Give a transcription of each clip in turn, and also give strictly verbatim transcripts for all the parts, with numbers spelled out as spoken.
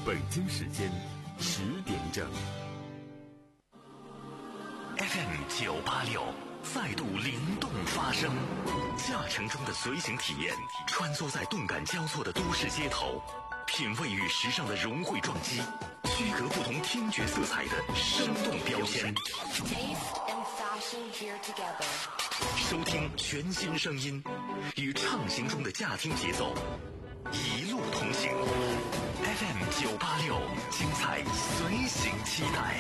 北京时间十点整。 F M 九八六再度灵动发声，驾乘中的随行体验，穿梭在动感交错的都市街头，品味与时尚的融汇撞击，区隔不同听觉色彩的生动标签。收听全新声音，与畅行中的驾听节奏一路同行。F M 九八六，精彩随行期待。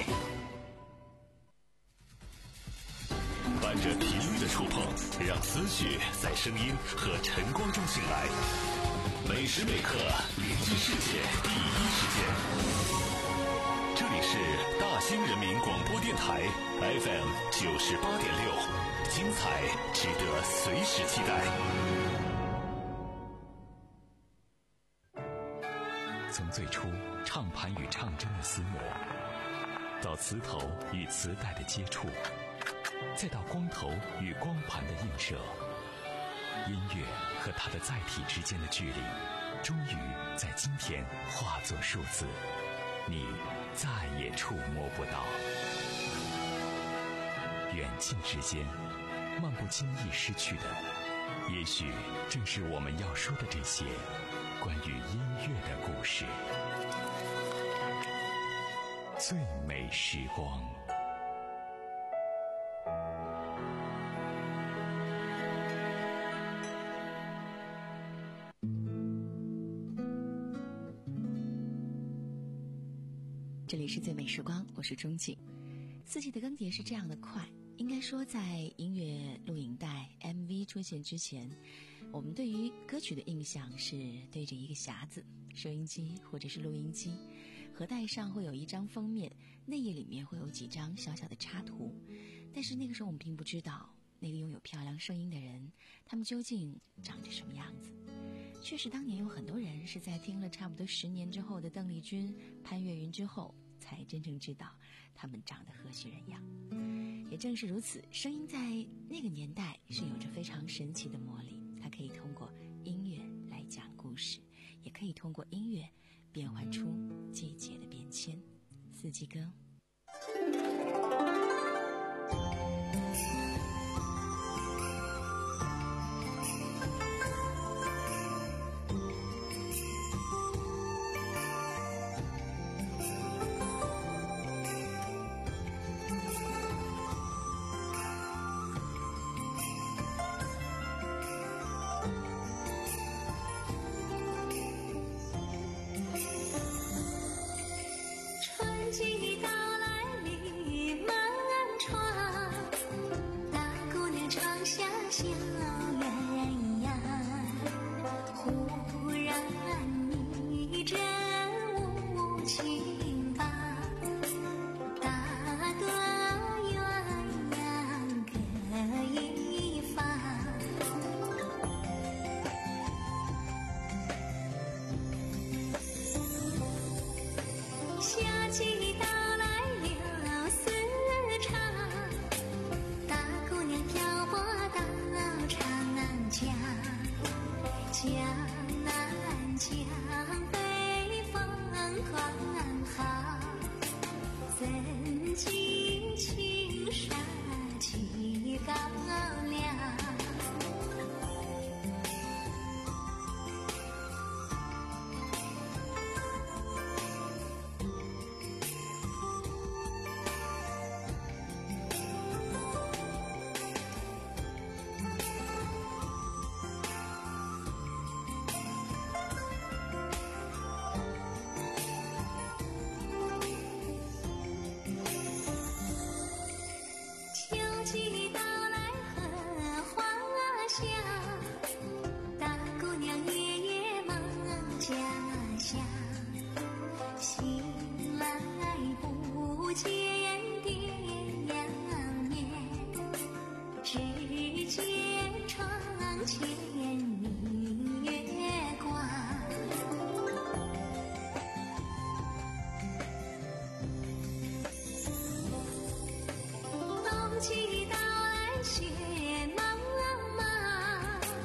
伴着频率的触碰，让思绪在声音和晨光中醒来。每时每刻，联系世界第一时间。这里是大兴人民广播电台 F M 九十八点六，精彩值得随时期待。从最初唱盘与唱针的厮磨，到磁头与磁带的接触，再到光头与光盘的映射，音乐和它的载体之间的距离，终于在今天化作数字，你再也触摸不到。远近之间，漫不经意失去的，也许正是我们要说的这些关于音乐的故事。最美时光。 这里是最美时光，我是钟静。四季的更迭是这样的快，应该说在音乐录影带 M V 出现之前，我们对于歌曲的印象是对着一个匣子，收音机或者是录音机，盒带上会有一张封面，内页里面会有几张小小的插图。但是那个时候我们并不知道，那个拥有漂亮声音的人，他们究竟长着什么样子。确实当年有很多人是在听了差不多十年之后的邓丽君、潘越云之后，才真正知道他们长得何许人样。也正是如此，声音在那个年代是有着非常神奇的魔力，它可以通过音乐来讲故事，也可以通过音乐变换出季节的变迁。四季歌。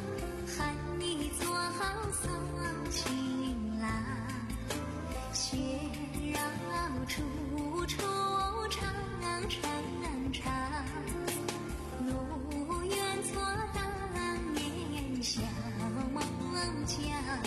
雪绕处处长长长，路远错当年小孟姜。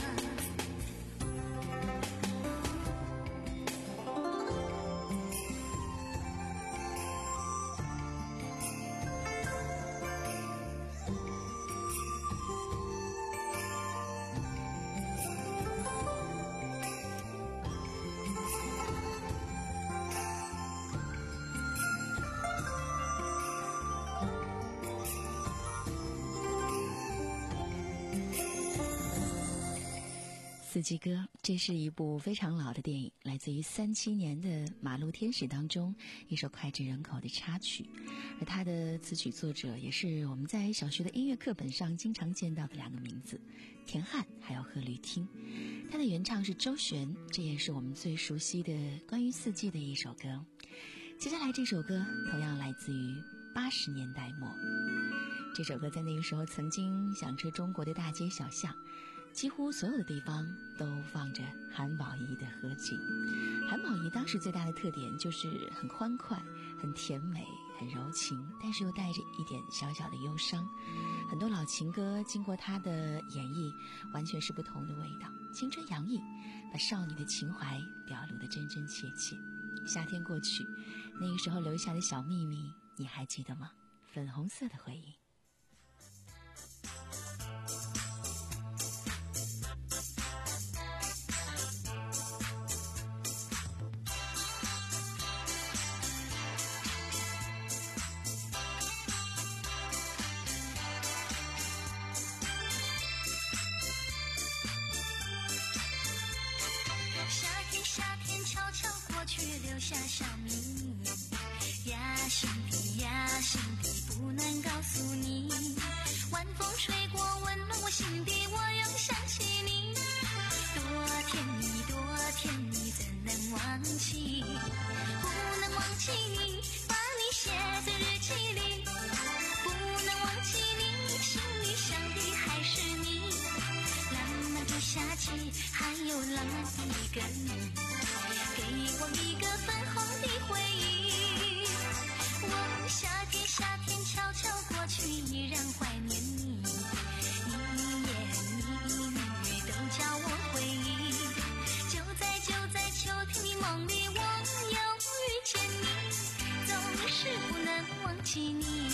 四季歌，这是一部非常老的电影，来自于三七年的《马路天使》当中一首脍炙人口的插曲，而它的词曲作者也是我们在小学的音乐课本上经常见到的两个名字，田汉还有贺绿汀。它的原唱是周璇，这也是我们最熟悉的关于四季的一首歌。接下来这首歌同样来自于八十年代末，这首歌在那个时候曾经响彻中国的大街小巷，几乎所有的地方都放着韩宝仪的合集。韩宝仪当时最大的特点就是很欢快、很甜美、很柔情，但是又带着一点小小的忧伤。很多老情歌经过她的演绎，完全是不同的味道，青春洋溢，把少女的情怀表露得真真切切。夏天过去，那个时候留下的小秘密，你还记得吗？粉红色的回忆。 留下小秘密呀，心底呀，心底不能告诉你。晚风吹过，温暖我心底，我又想起你。多甜蜜，多甜蜜，怎能忘记？不能忘记你，把你写在日记里。不能忘记你，心里想的还是你。浪漫的夏季，还有浪漫的一个你。给我一个粉红的回忆，我夏天夏天悄悄过去，依然怀念你。一言一语都叫我回忆，就在就在秋天的梦里，我又遇见你，总是不能忘记你。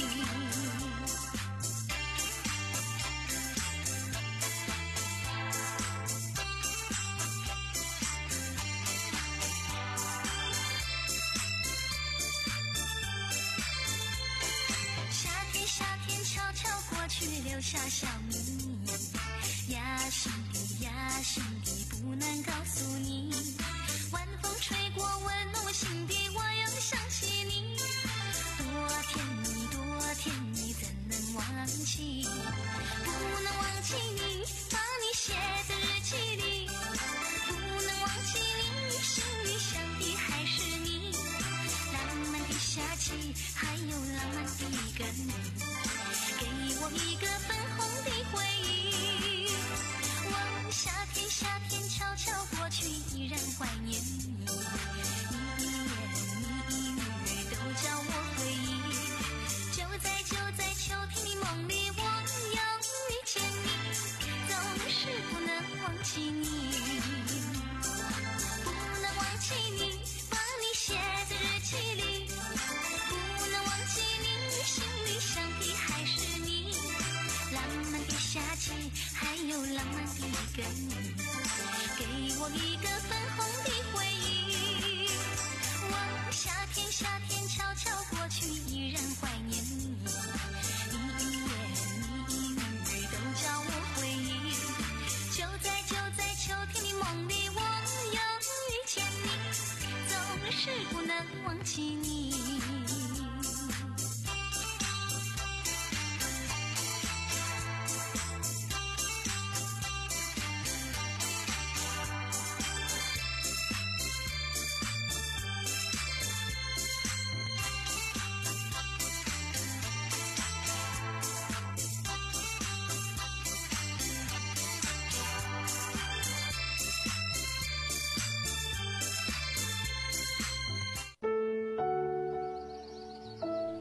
留下小秘密呀，心底呀，心底不能告诉你。晚风吹过，温暖我心底，我又想起你。多甜蜜，多甜蜜，怎能忘记？不能忘记你，把你写在日记里。不能忘记你，心里想的还是你。浪漫的夏季，还有浪漫的一个你。给我一个粉红的回忆，我夏天夏天悄悄过去，依然怀念你。一言一语都叫我回忆，就在就在秋天的梦里，我又遇见你，总是不能忘记你。不能忘记你，把你写在日记里。不能忘记你，心里想的还是浪漫的夏季，还有浪漫的一个你。给我一个粉红的回忆，我夏天夏天悄悄过去，依然怀念你。一言一语都叫我回忆，就在就在秋天的梦里，我又遇见你，总是不能忘记你。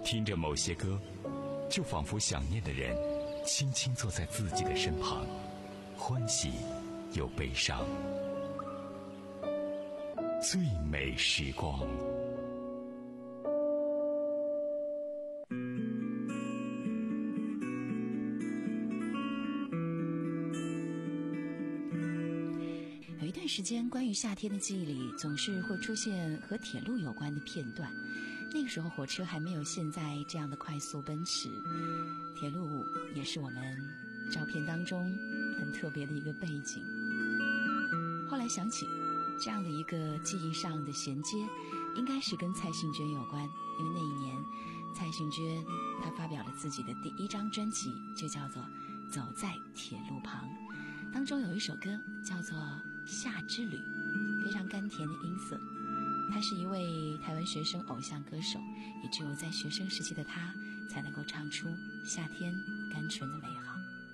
听着某些歌，就仿佛想念的人轻轻坐在自己的身旁，欢喜又悲伤。最美时光。 有一段时间，关于夏天的记忆里总是会出现和铁路有关的片段。那个时候火车还没有现在这样的快速奔驰，铁路也是我们照片当中很特别的一个背景。后来想起这样的一个记忆上的衔接，应该是跟蔡幸娟有关，因为那一年蔡幸娟她发表了自己的第一张专辑，就叫做《走在铁路旁》，当中有一首歌叫做《夏之旅》，非常甘甜的音色。他是一位台湾学生偶像歌手，也只有在学生时期的他才能够唱出夏天甘醇的美好。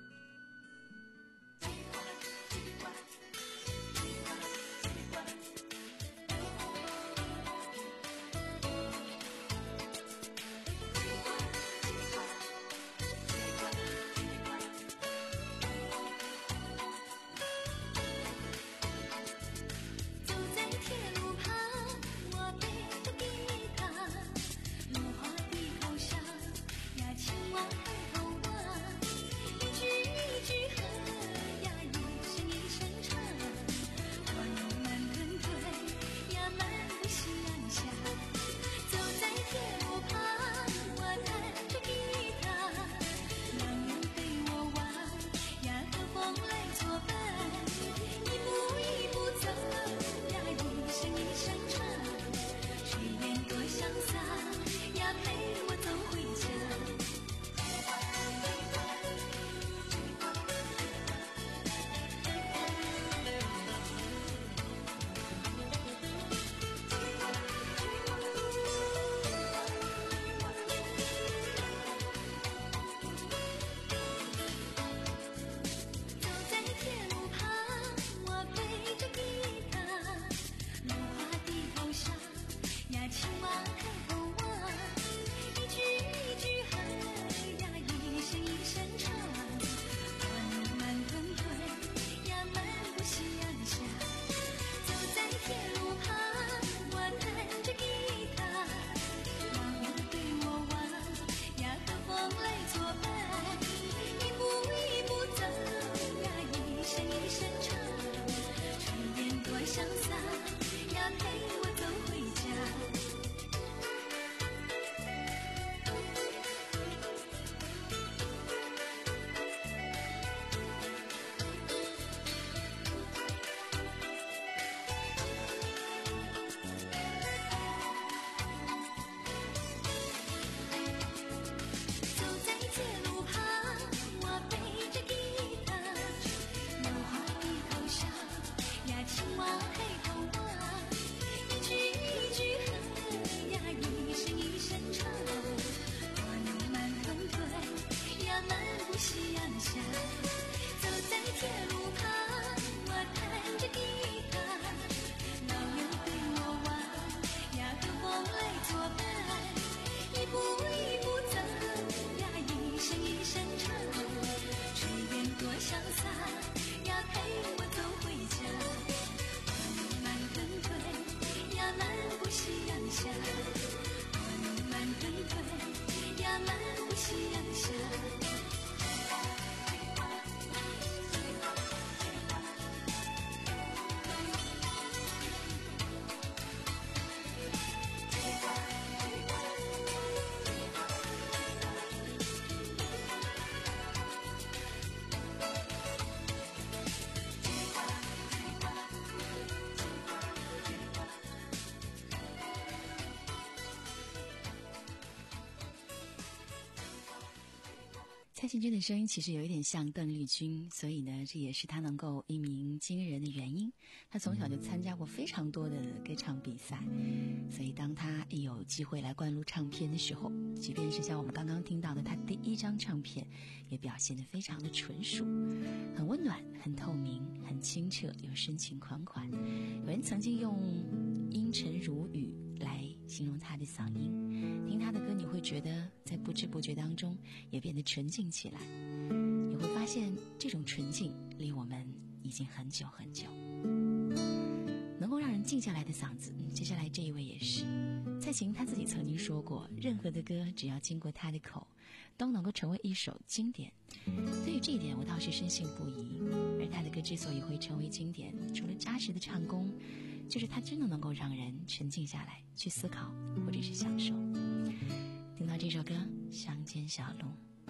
蔡幸娟的声音其实有一点像邓丽君，所以呢，这也是她能够一鸣惊人的原因。她从小就参加过非常多的歌唱比赛，所以当她一有机会来灌录唱片的时候，即便是像我们刚刚听到的她第一张唱片，也表现得非常的纯熟，很温暖，很透明，很清澈，又深情款款。有人曾经用阴沉如雨来形容他的嗓音。听他的歌，你会觉得在不知不觉当中也变得纯净起来。你会发现这种纯净离我们已经很久很久。能够让人静下来的嗓子，嗯、接下来这一位也是蔡琴，他自己曾经说过，任何的歌只要经过他的口，都能够成为一首经典。对于这一点我倒是深信不疑。而他的歌之所以会成为经典，除了扎实的唱功，就是他真的能够让人沉静下来去思考或者是享受。听到这首歌《乡间小路》，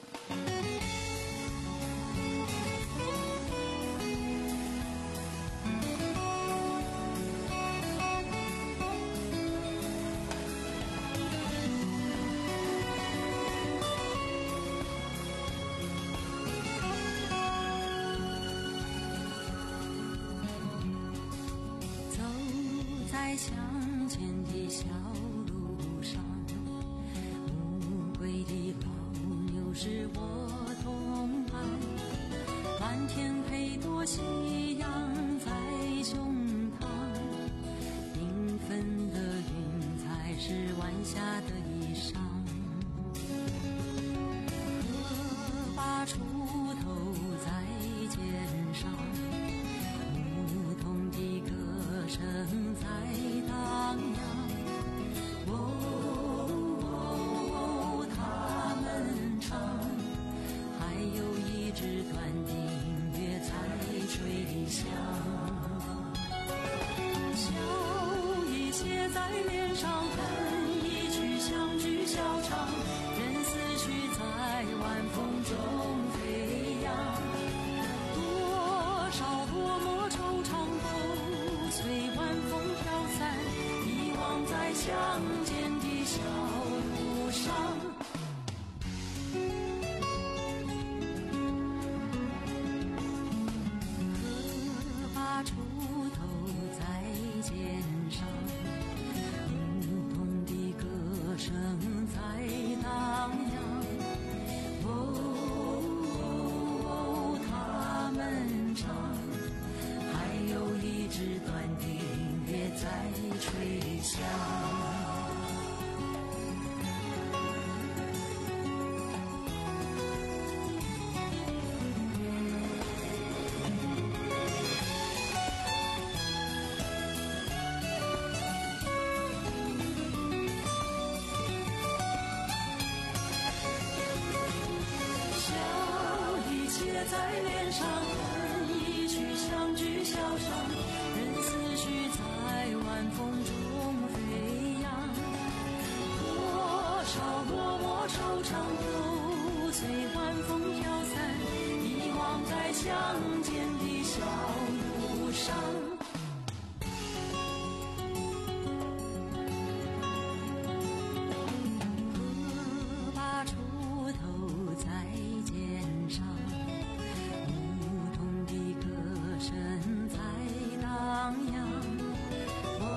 乡间的小路上，无归的老牛是我同伴，满天配朵夕阳在胸膛，缤纷的云彩是晚霞的衣裳，荷把锄头在肩上，牧童的歌声在荡漾，哦哦，他们唱，还有一支短笛音乐在吹响，笑意写在脸上，恨一曲相聚笑场，人思绪在晚风中飞扬，多少多么惆怅都随晚风飘散，遗忘在乡间的小路上。荷把锄头在肩上，牧童的歌声在荡漾，哦哦，他们唱，还有一支短笛音乐在吹响。在脸上，恨一曲相聚笑场，人思绪在晚风中飞扬，多少落寞惆怅都随晚风飘散，遗忘在乡间的小路上。荷把锄头在肩上，在荡漾，哦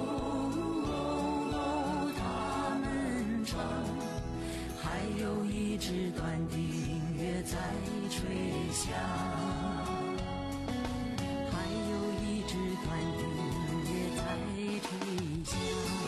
哦，他们唱，还有一支短笛音乐在吹响，还有一支短笛音乐在吹响。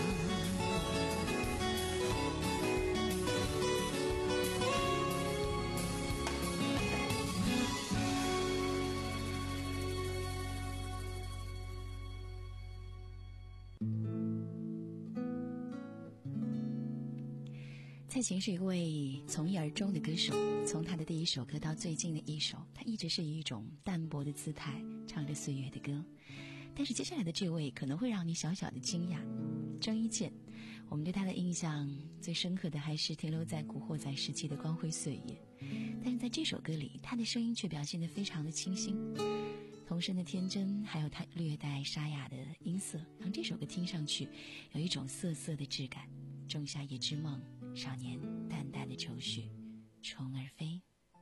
蔡琴是一位从一而终的歌手，从她的第一首歌到最近的一首，她一直是以一种淡泊的姿态唱着岁月的歌。但是接下来的这位可能会让你小小的惊讶，郑伊健。我们对她的印象最深刻的还是停留在古惑仔时期的光辉岁月，但是在这首歌里，她的声音却表现得非常的清新，童声的天真，还有她略带沙哑的音色，让这首歌听上去有一种涩涩的质感。仲夏夜之梦，少年淡淡的愁绪，虫儿飞。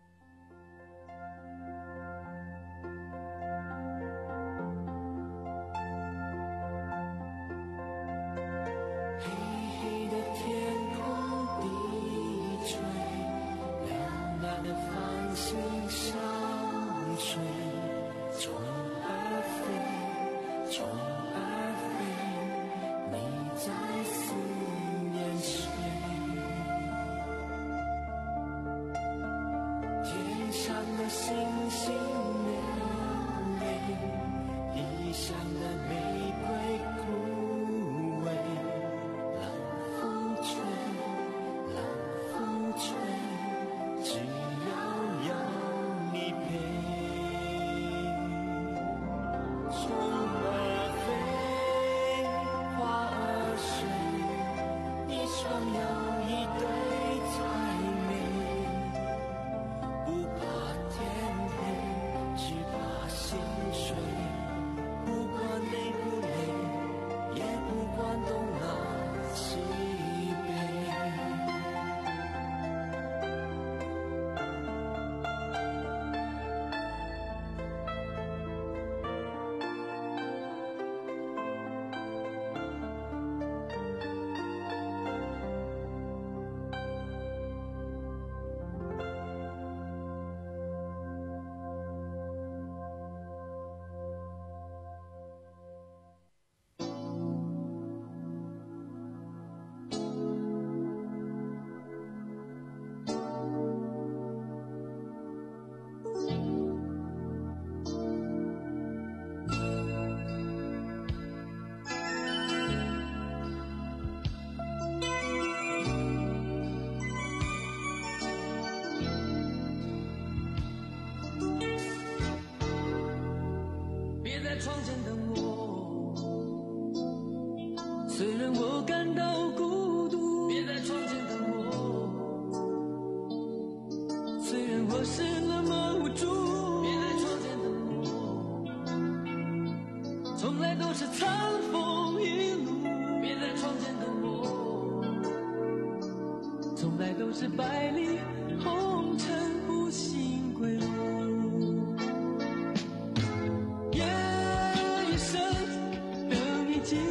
黑黑的天空低垂，亮亮的繁星上垂，虫儿飞，虫儿飞，你在思虽然我感到孤独，别在窗前等我。虽然我是那么无助，别在窗前等我。从来都是餐风一路，别在窗前等我。从来都是百里红尘不醒归路。夜已深，灯已尽，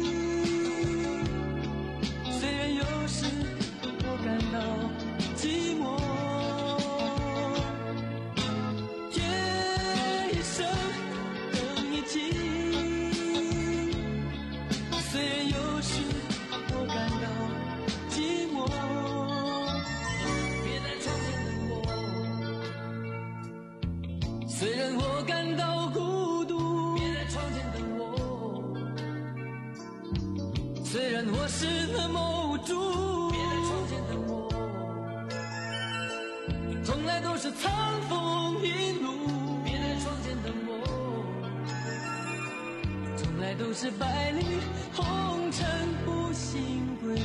虽然有时我感到寂寞。夜已深，灯已尽，虽然有时我感到寂寞。别在窗前等我。虽然我感到孤独，别在窗前等我。虽然我是那么无助，别在窗前等我。从来都是餐风一路，别在窗前等我。从来都是百里红尘不醒归路。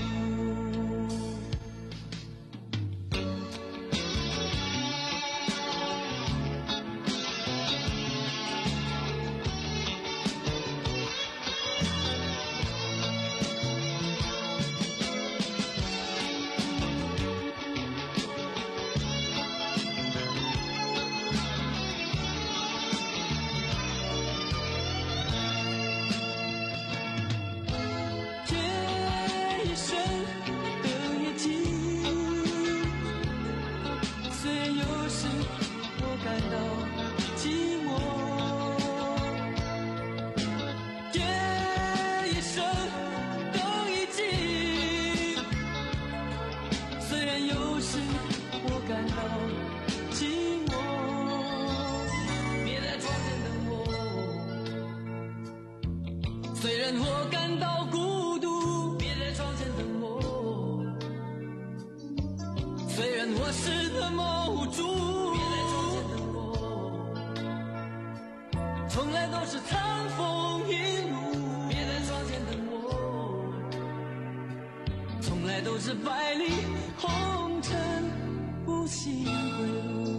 虽然我感到孤独，别在窗前等我。虽然我是那么无助，别在窗前等我。从来都是餐风一路，别在窗前等我。从来都是百里红尘不醒归路。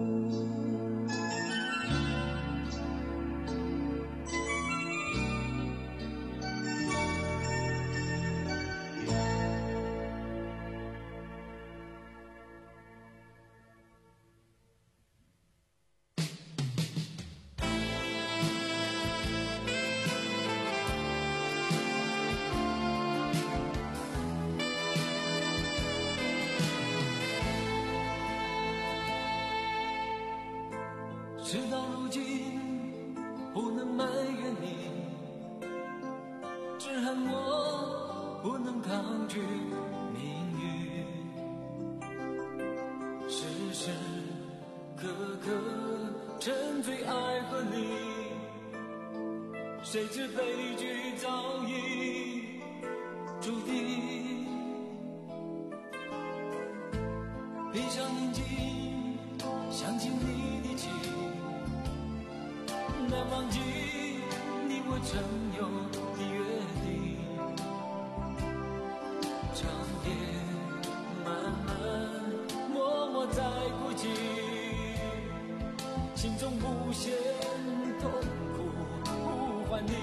事到如今，不能埋怨你，只恨我不能抗拒命运。时时刻刻沉醉爱和你，谁知悲剧早已注定。闭上眼睛，想起你的情，难忘记你我曾有的约定。长夜漫漫，默默在孤寂，心中无限痛苦呼唤你。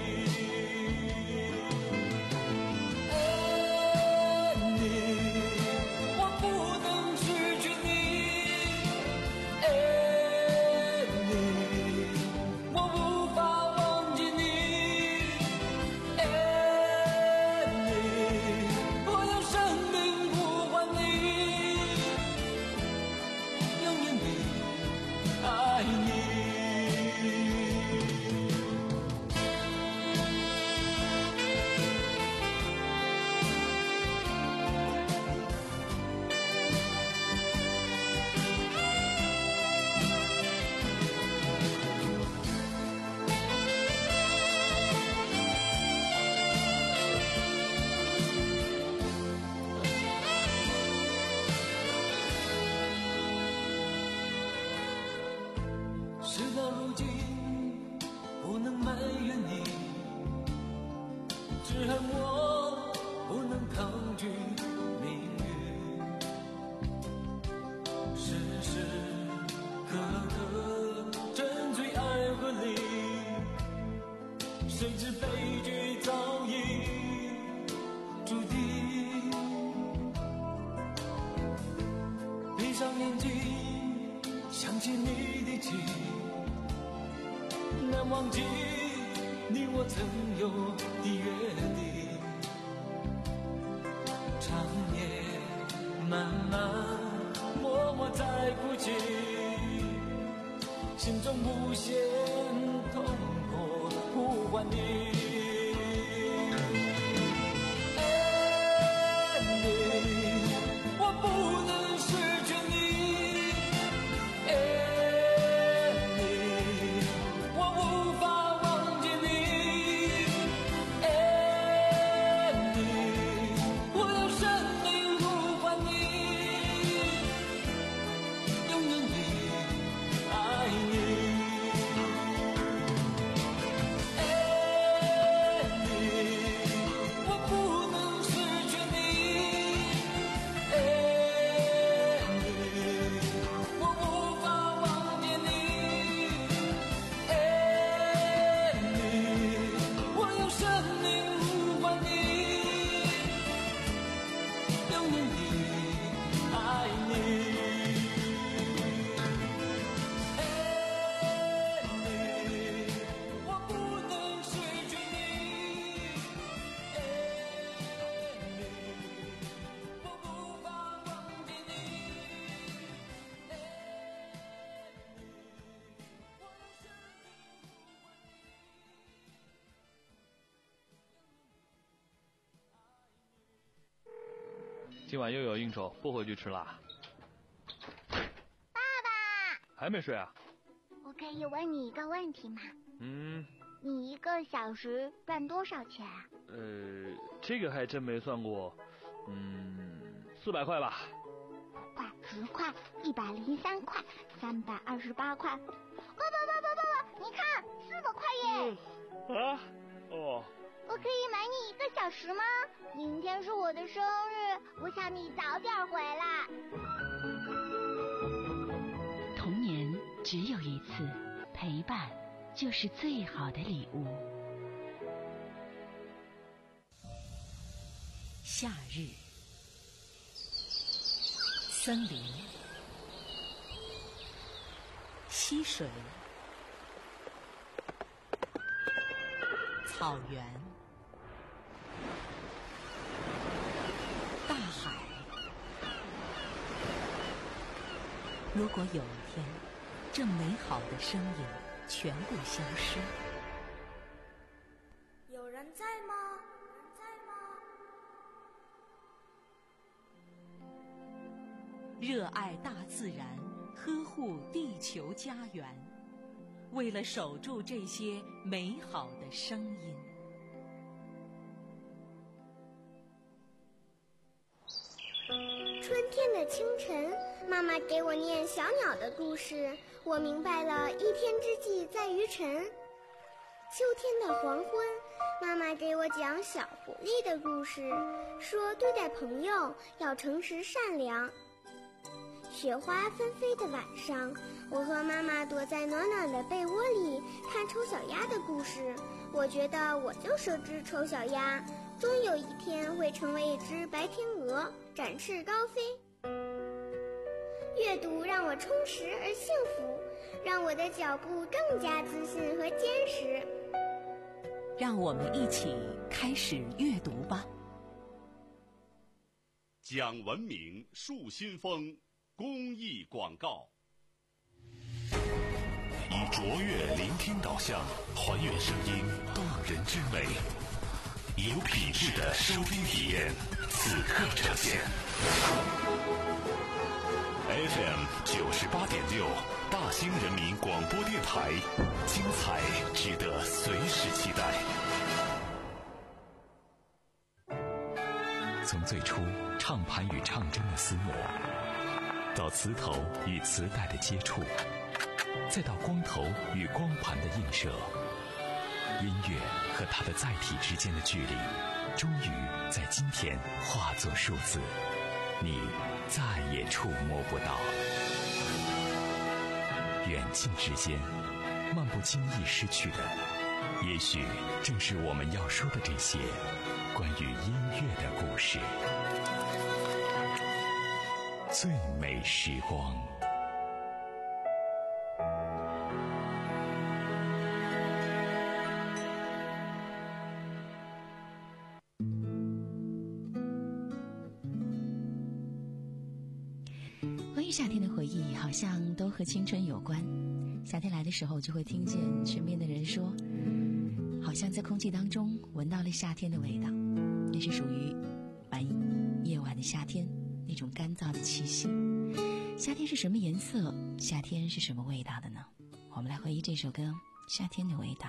事到如今，不能埋怨你，只恨我抗拒命运，时时刻刻沉醉爱河里，谁知悲剧早已注定。闭上眼睛，想起你的情，难忘记你我曾有的约定。长夜漫漫，默默在哭泣，心中无限痛苦呼唤你。爱你，我不能失去你。爱你，我无法忘记你。爱你，我用生命呼唤你，永远地爱你。爱你，我不能失去你。爱你，我无法忘记你。爱你，我用生命呼唤你，永远地爱你。爱你，我不能失去你。爱你，我无法忘记你。爱你，我用生命呼唤你。 今晚又有应酬，不回去吃啦？ 爸爸， 还没睡啊？ 我可以问你一个问题吗？ 嗯， 你一个小时赚多少钱啊？ 呃，这个还真没算过。嗯，四百块吧。 块、十块、一百零三块、三百二十八块。爸爸爸爸爸爸，你看，四百块耶！ 啊？哦。 我可以买你一个小时吗？明天是我的生日，我想你早点回来。 童年只有一次，陪伴就是最好的礼物。夏日，森林，溪水，草原，大海。如果有一天，这美好的声音全部消失， 有人在吗？在吗？ 热爱大自然，呵护地球家园，为了守住这些美好的声音。 春天的清晨，妈妈给我念小鸟的故事，我明白了一天之计在于晨。秋天的黄昏，妈妈给我讲小狐狸的故事，说对待朋友要诚实善良。雪花纷飞的晚上，我和妈妈躲在暖暖的被窝里看丑小鸭的故事，我觉得我就是只丑小鸭，终有一天会成为一只白天鹅，展翅高飞。阅读让我充实而幸福，让我的脚步更加自信和坚实。 让我们一起开始阅读吧。 讲文明树新风公益广告。以卓越聆听导向，还原声音动人之美，有品质的收听体验，此刻呈现。F M 九十八点六，大兴人民广播电台，精彩值得随时期待。 从最初唱盘与唱针的厮磨，到磁头与磁带的接触，再到光头与光盘的映射，音乐和它的载体之间的距离终于在今天化作数字，你再也触摸不到。远近之间，漫不经意失去的，也许正是我们要说的这些关于音乐的故事。最美时光。 关于夏天的回忆，好像都和青春有关。夏天来的时候，就会听见身边的人说，好像在空气当中闻到了夏天的味道，那是属于晚夜晚的夏天那种干燥的气息。夏天是什么颜色？夏天是什么味道的呢？我们来回忆这首歌《夏天的味道》。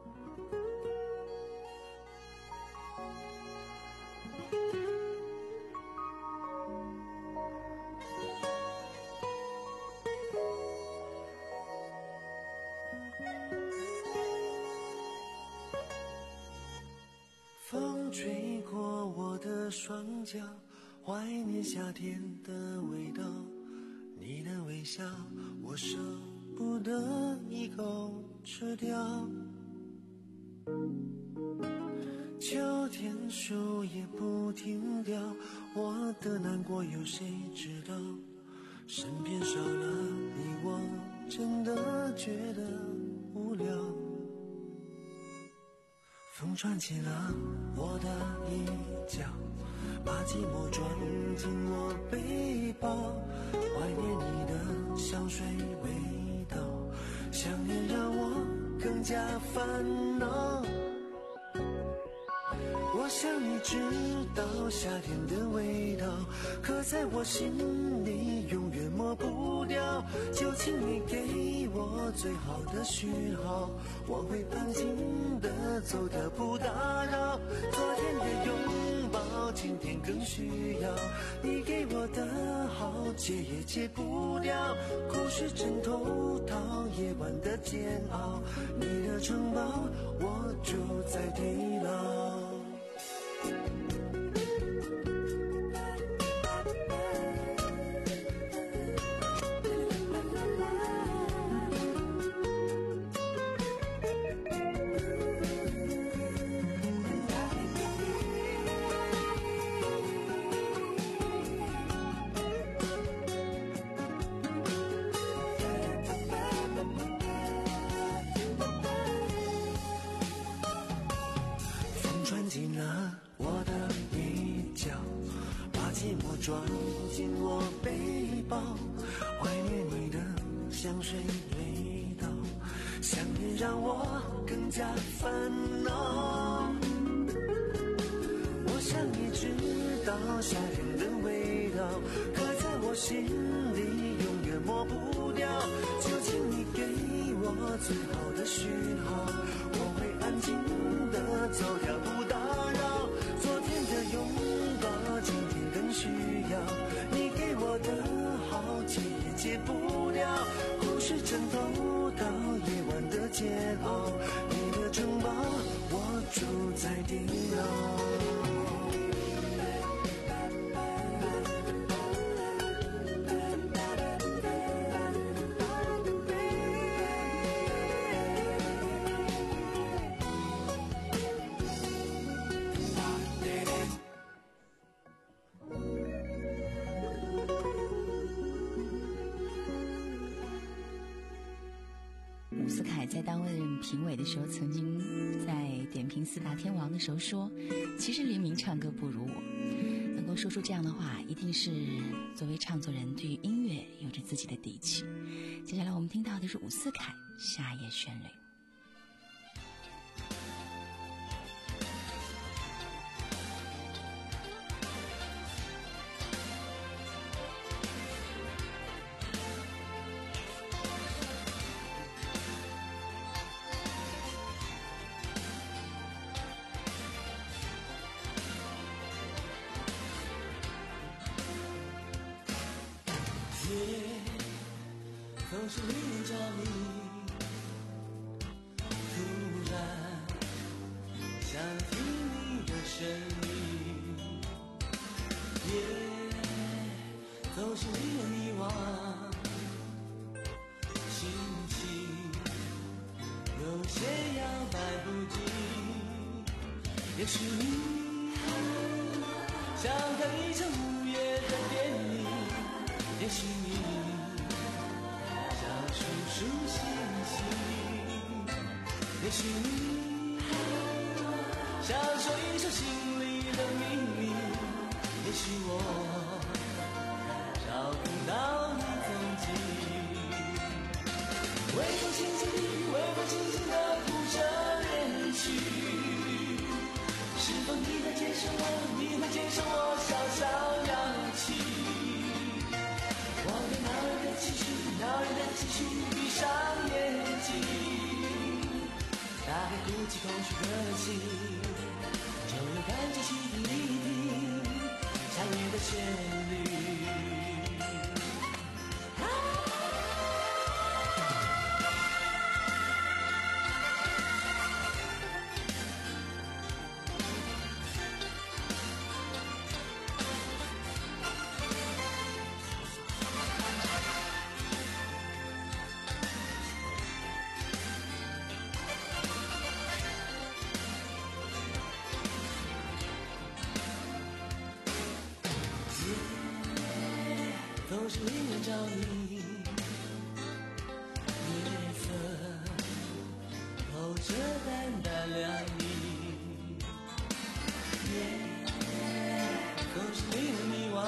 风吹过我的双脚，怀念夏天的味道，你的微笑我舍不得一口吃掉。秋天树叶不停掉，我的难过有谁知道？身边少了你，我真的觉得无聊。风穿起了我的衣角，把寂寞装进我背包，怀念你的香水味道，想念让我更加烦恼。我想你知道夏天的味道，可在我心里永远抹不掉，就请你给我最好的讯号，我会安静地走掉不打扰。昨天的拥抱今天更需要，你给我的好戒也戒不掉，故事枕头套夜晚的煎熬，你的城堡我住在地牢。穿进了我的衣角，把寂寞装进我背包，怀念你的香水味道，想念让我更加烦恼。我想你知道夏天的味道，可在我心里永远抹不掉，就请你给我最好的讯号，我会安静地走掉不打扰。昨天的拥抱今天更需要，你给我的好戒也戒不掉，故事枕头到夜晚的煎熬，你的城堡我住在地牢。 伍思凯在担任评委的时候，曾经在点评四大天王的时候说，其实黎明唱歌不如我。能够说出这样的话，一定是作为唱作人对于音乐有着自己的底气。接下来我们听到的是伍思凯《夏夜旋律》。 总是你着迷，突然想听你的声生命，夜总是令人迷惘，心情有些摇摆不定。也许你想看一场午夜的电影，也许你想数数星星，也许你想说一首心里的秘密，也许我找不到你踪迹。微风轻轻地，微风轻轻地谱着恋曲，是否你会接受我，你会接受我小小扬起我对那人的期许，那人的期许，闭上眼睛，打开鼓起空虚的心，就勇敢继续听一听夏夜的旋律。总是令人着迷，夜色透着淡淡凉意，夜总是令人迷惘，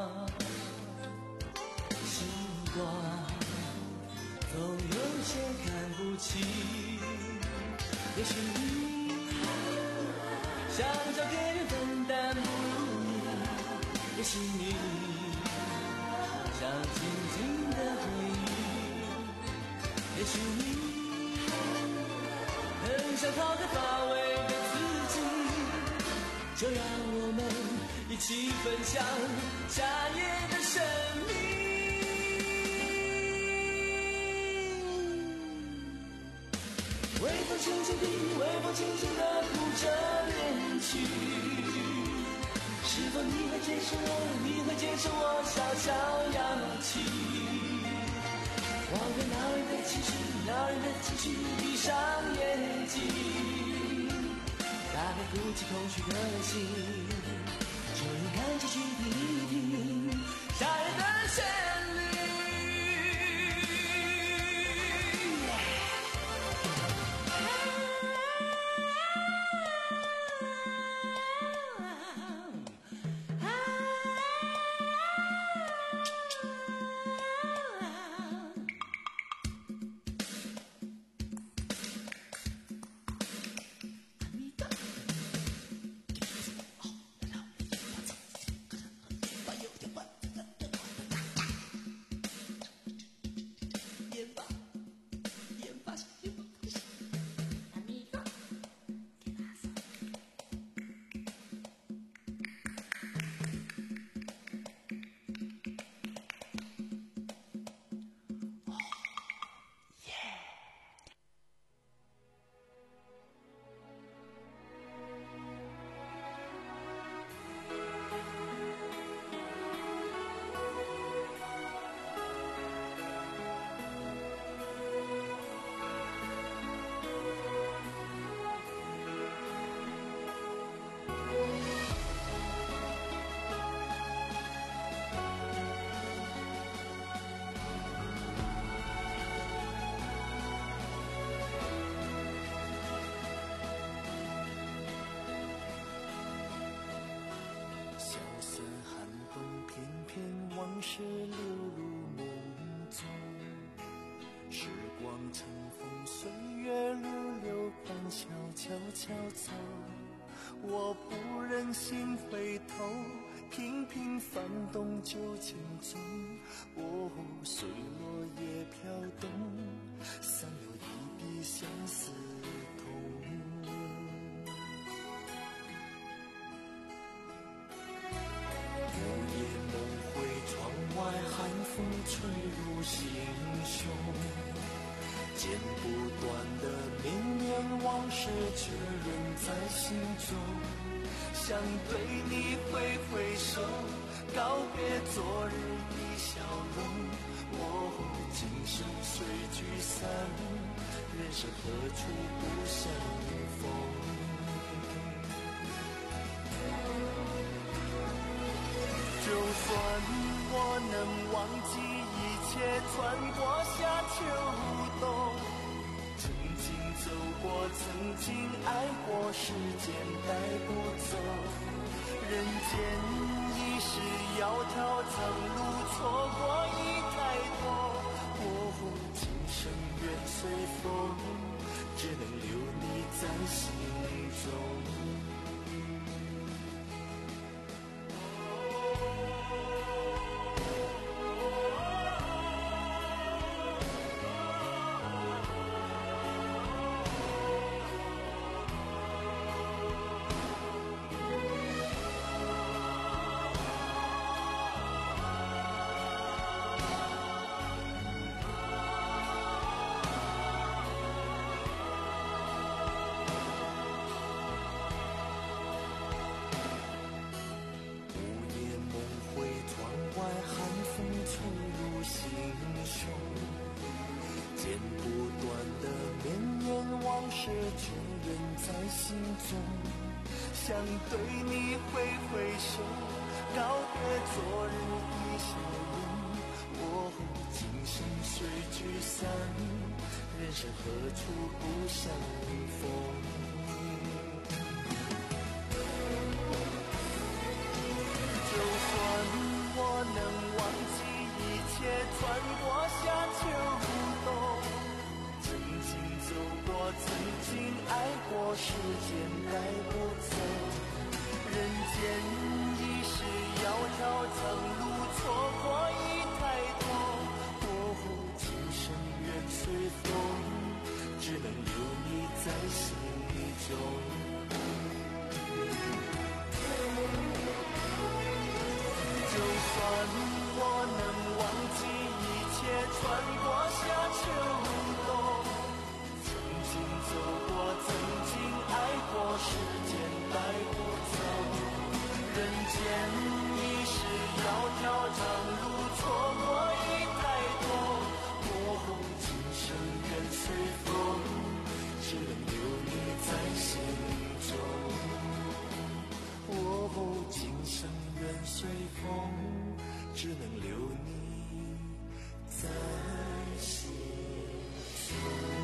星光总有些看不清。也许你想找个人分担不如你，也许你想静静的回忆，也许你很想逃开乏味的自己，就让我们一起分享夏夜的神秘。微风轻轻地，微风轻轻地谱着恋曲，是否你会接受我，你会接受我小小扬起望着那人的期许，那人的期许，闭上眼睛，打开鼓起空虚的心，就勇敢继续听一听夏夜的旋律。 往事流入梦中，时光乘风，岁月如流般悄悄悄走。我不忍心回头，频频翻动旧情踪。哦，水落叶飘动，散有一地相思痛。午夜梦回，窗外寒风吹入心胸，剪不断的绵绵往事，却仍在心中。 想对你挥挥手，告别昨日的笑容。哦，今生虽聚散，人生何处不相逢。就算我能忘记一切，穿过夏秋冬，曾经走过，曾经爱过，时间带不走。人间已是窈窕，长路错过已太多。哦，今生愿随风，只能留你在心中。想对你挥挥手，告别昨日的笑容。哦，今生虽聚散，人生何处不相逢。就算我能忘记一切，穿过夏秋冬，曾经走过，曾经爱过，时间带不走。人间已是窈窕，长路错过已太多。哦，今生愿随风，只能留你在心中。就算我能忘记一切，穿过夏秋冬，曾经走过，曾经爱过，时间带不走。人间已是窈窕，长路错过已太多。哦，今生愿随风，只能留你在心中。哦，今生愿随风，只能留你在心中。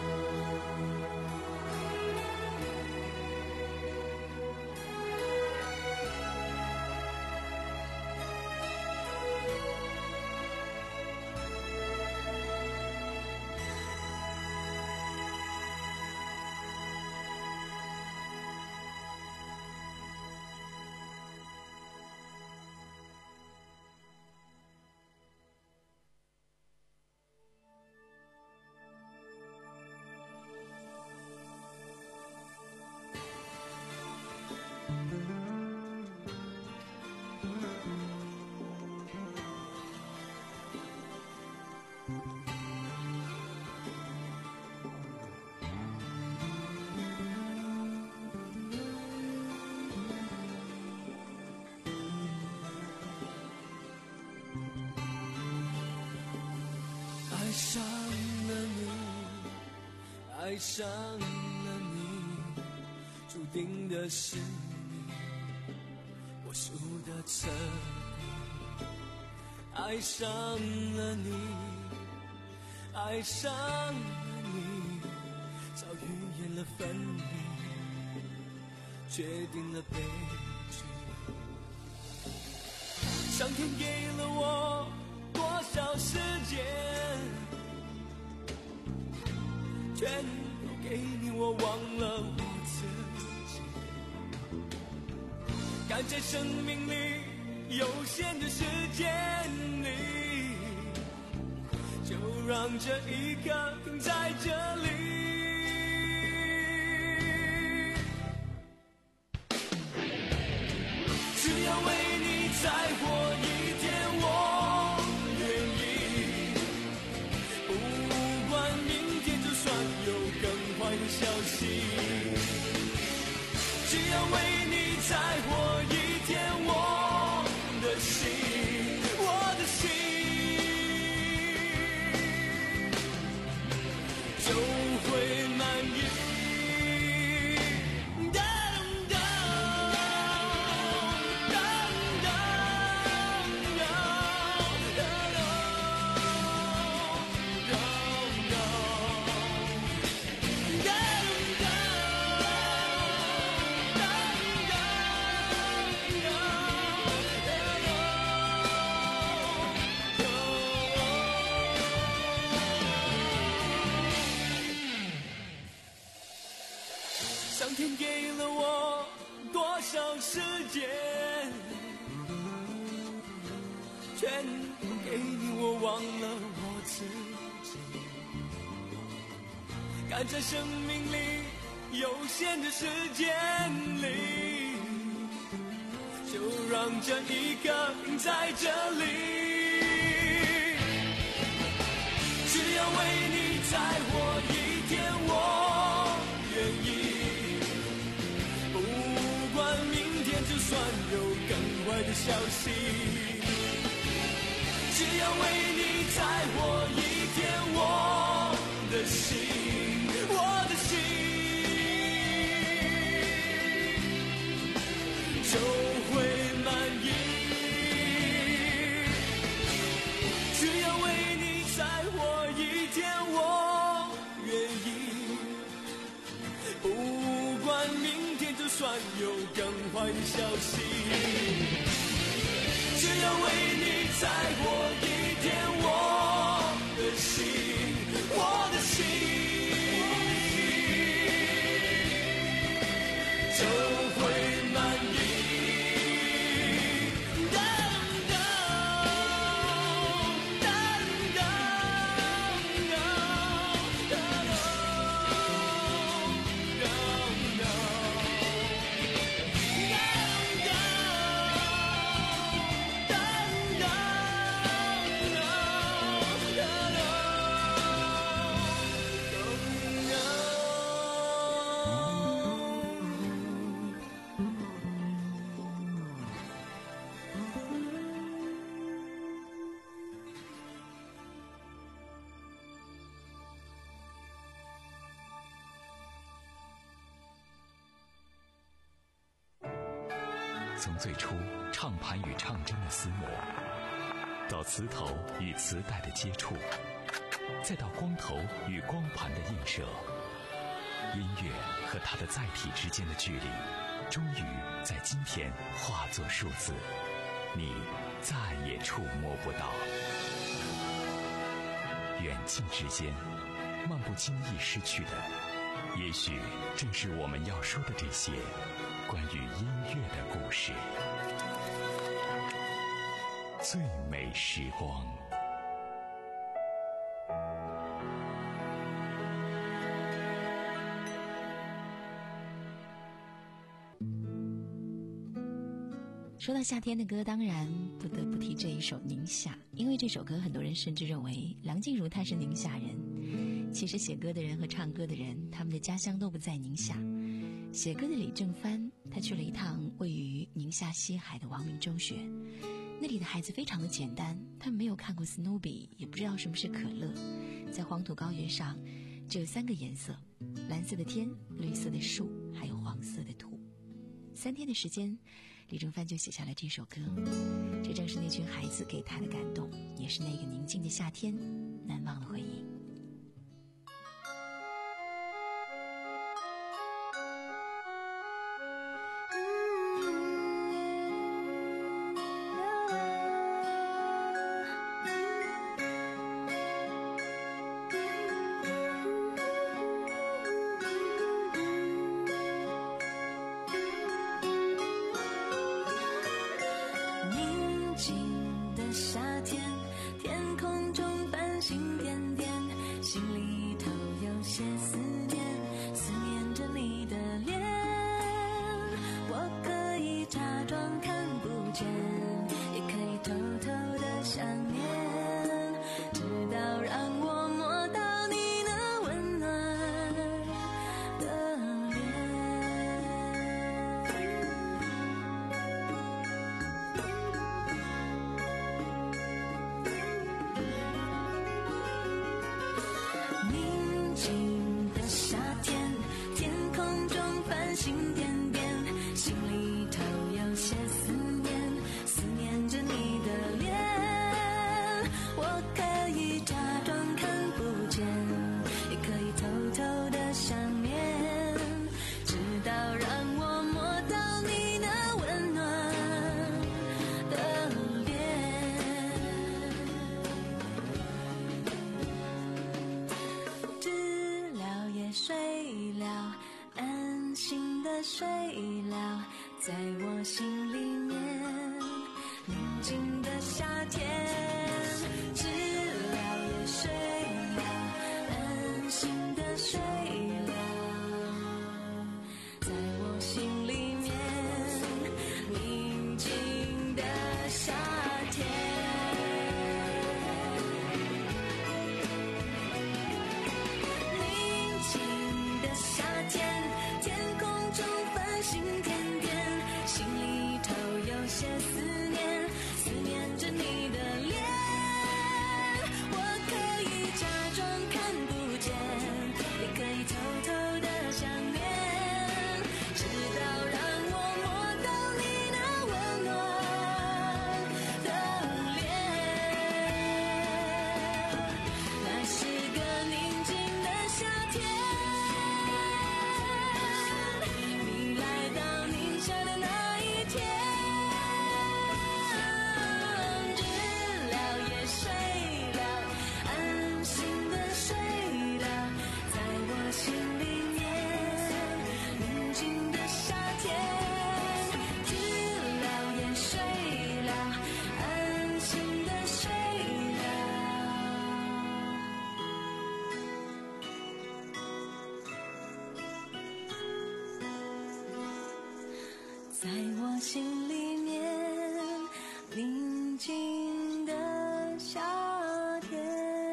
爱上了你，爱上了你，注定的是你，我输得彻底。爱上了你，爱上了你，早预言了分离，决定了悲剧。上天给了我多少时间，全都给你，我忘了我自己。感谢生命里有限的时间里，就让这一刻停在这里。只要为你再活一天，我愿意。不管明天就算有更坏的消息，只要为你再再活一天，我的心，我的心就会满意。上天给了我多少时间，全给你，我忘了我自己。赶在生命里有限的时间里，就让这一刻在这里。只要为你再活一天，我愿意。不管明天就算有更坏的消息，只要为你再活一天，我的心，我的心就会满意。只要为你再活一天，我愿意。不管明天就算有更坏的消息，只要为你再活一天，我的心，我的心就会满意。 从最初唱盘与唱针的厮磨，到磁头与磁带的接触，再到光头与光盘的映射，音乐和它的载体之间的距离，终于在今天化作数字，你再也触摸不到。远近之间，漫不经意失去的，也许正是我们要说的这些关于音乐的故事。最美时光。 说到夏天的歌，当然不得不提这一首《宁夏》，因为这首歌很多人甚至认为梁静茹她是宁夏人。其实写歌的人和唱歌的人，他们的家乡都不在宁夏。写歌的李正帆，他去了一趟位于宁夏西海的王明中学，那里的孩子非常的简单，他们没有看过斯努比，也不知道什么是可乐。在黄土高原上，只有三个颜色：蓝色的天、绿色的树，还有黄色的土。三天的时间，李正帆就写下了这首歌。这正是那群孩子给他的感动，也是那个宁静的夏天难忘的回忆。 宁静的夏天，天空中繁星点我心里面宁静的夏天，知了也睡了，安心的睡了，在我心里面宁静的夏天。宁静的夏天，天空中繁星点点，心里头有些思念，思念着你的脸。我可以假装看不见，也可以偷偷的想念，直到让我摸到你那温暖的脸。那是个宁静的夏天，你来到宁夏的那一天，知了也睡了，安心的睡了，在我心里面宁静的夏天，知了也睡了，安心的睡了。在我心里面宁静的夏天。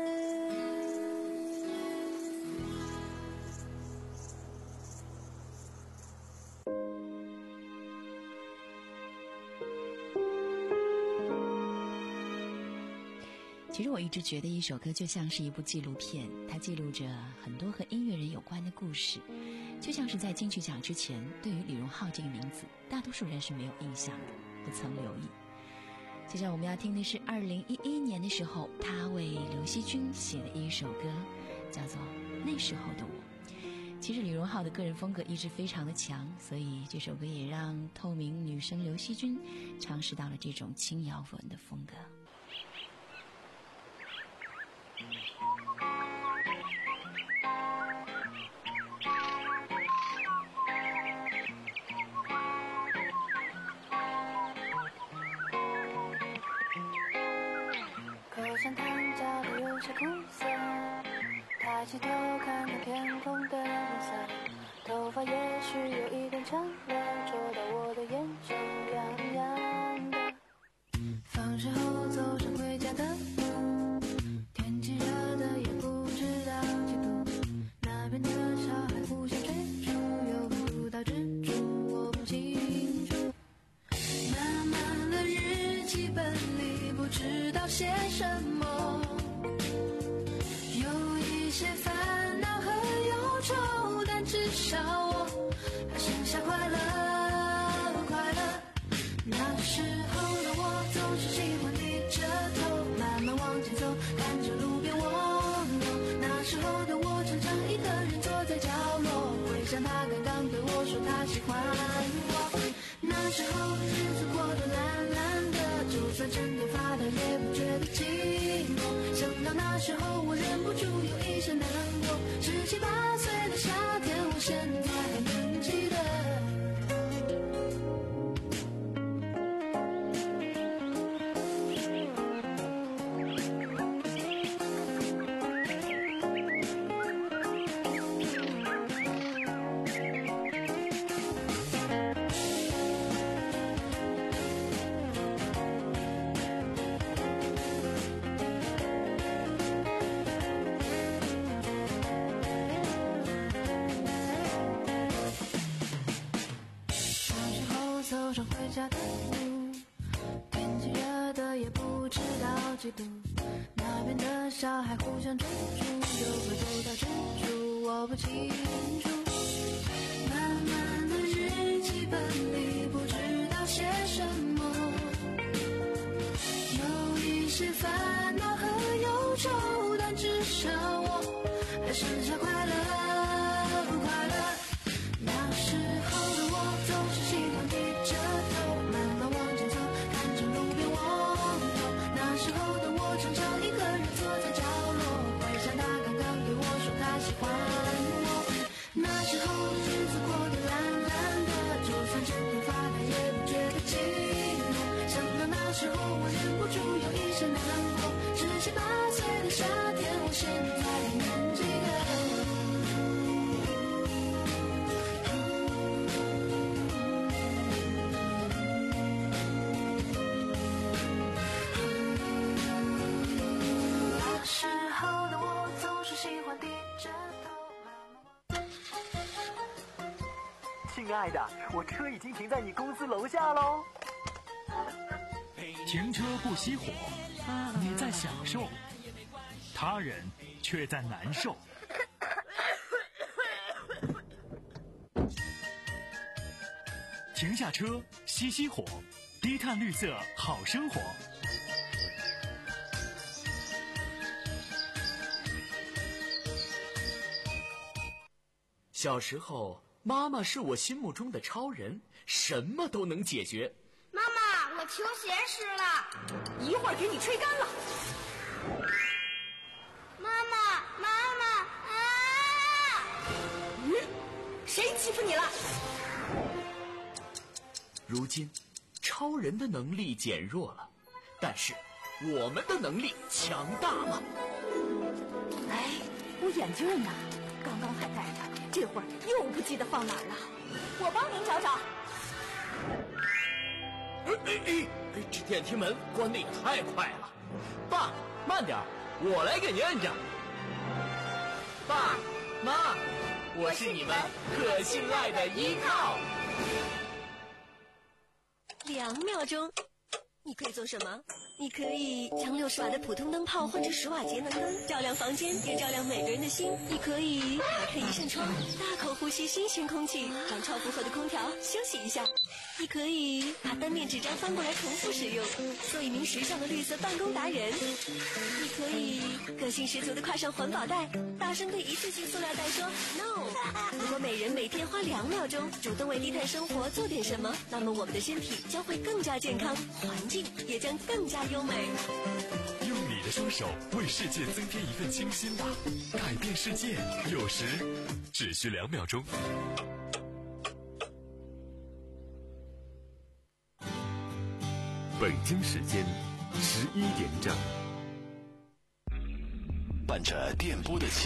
其实我一直觉得一首歌就像是一部纪录片，它记录着很多和音乐人有关的故事。就像是在金曲奖之前，对于李荣浩这个名字，大多数人是没有印象的，不曾留意。接着我们要听的是二零一一年的时候，他为刘惜君写的一首歌，叫做《那时候的我》。其实李荣浩的个人风格一直非常的强，所以这首歌也让透明女生刘惜君尝试到了这种轻摇滚的风格。 可上滩角的有些苦涩，抬起头看看天空的颜色，头发也许有一点长了，戳到我的眼中痒痒的。放学后走上回家的路，天气热的也不知道几度，那边的小孩互相追逐，有风读到蜘蛛，我不清楚。满满的日记本里不知道写什么，有一些烦恼和忧愁，但至少我还剩下快乐，快乐。那时候的我总是喜欢低着头，慢慢往前走，看着路边蜗牛。那时候的我常常一个人坐在角落，回想他刚刚对我说他喜欢我。那时候日子过得懒懒的，就算整天发呆也不觉得寂寞。想到那时候我忍不住有一些难过，十七八岁的夏天，我现在还能记得。走上回家的路，天气热的也不知道几度，那边的小孩互相追逐，有会走到蜘蛛，我不清楚。满满的日记本里不知道写什么，有一些烦恼和忧愁，但至少我还剩下快乐，快乐。那时候的我总是喜欢低着头，慢慢往前走，看着路边蜗牛。那时候的我常常一个人坐在角落，回想他刚刚对我说他喜欢我。那时候日子过得懒懒的，就算整天发呆也不觉得亲爱的，我车已经停在你公司楼下喽。 停车不熄火，你在享受，他人却在难受。停下车，熄熄火，低碳绿色好生活。 小时候，妈妈是我心目中的超人，什么都能解决。 妈妈，我球鞋湿了， 一会儿给你吹干了。 妈妈，妈妈啊！ 嗯，谁欺负你了？ 如今，超人的能力减弱了，但是我们的能力强大了。 哎，我眼镜呢？刚刚还戴着，这会儿又不记得放哪儿了。我帮您找找。 哎哎哎！这电梯门关得也太快了。爸，慢点，我来给您摁着。爸妈，我是你们可信赖的依靠。 两秒钟，你可以做什么？你可以将六十瓦的普通灯泡换成十瓦节能灯，照亮房间，也照亮每个人的心。你可以打开一扇窗，大口呼吸新鲜空气，让超负荷的空调休息一下。你可以把单面纸张翻过来重复使用，做一名时尚的绿色办公达人。你可以个性十足的挎上环保袋，大声对一次性塑料袋说 no。如果每人每天花两秒钟主动为低碳生活做点什么，那么我们的身体将会更加健康，环境也将更加优美。 用你的双手为世界增添一份清新吧，改变世界有时只需两秒钟。 北京时间十一点整，伴着电波的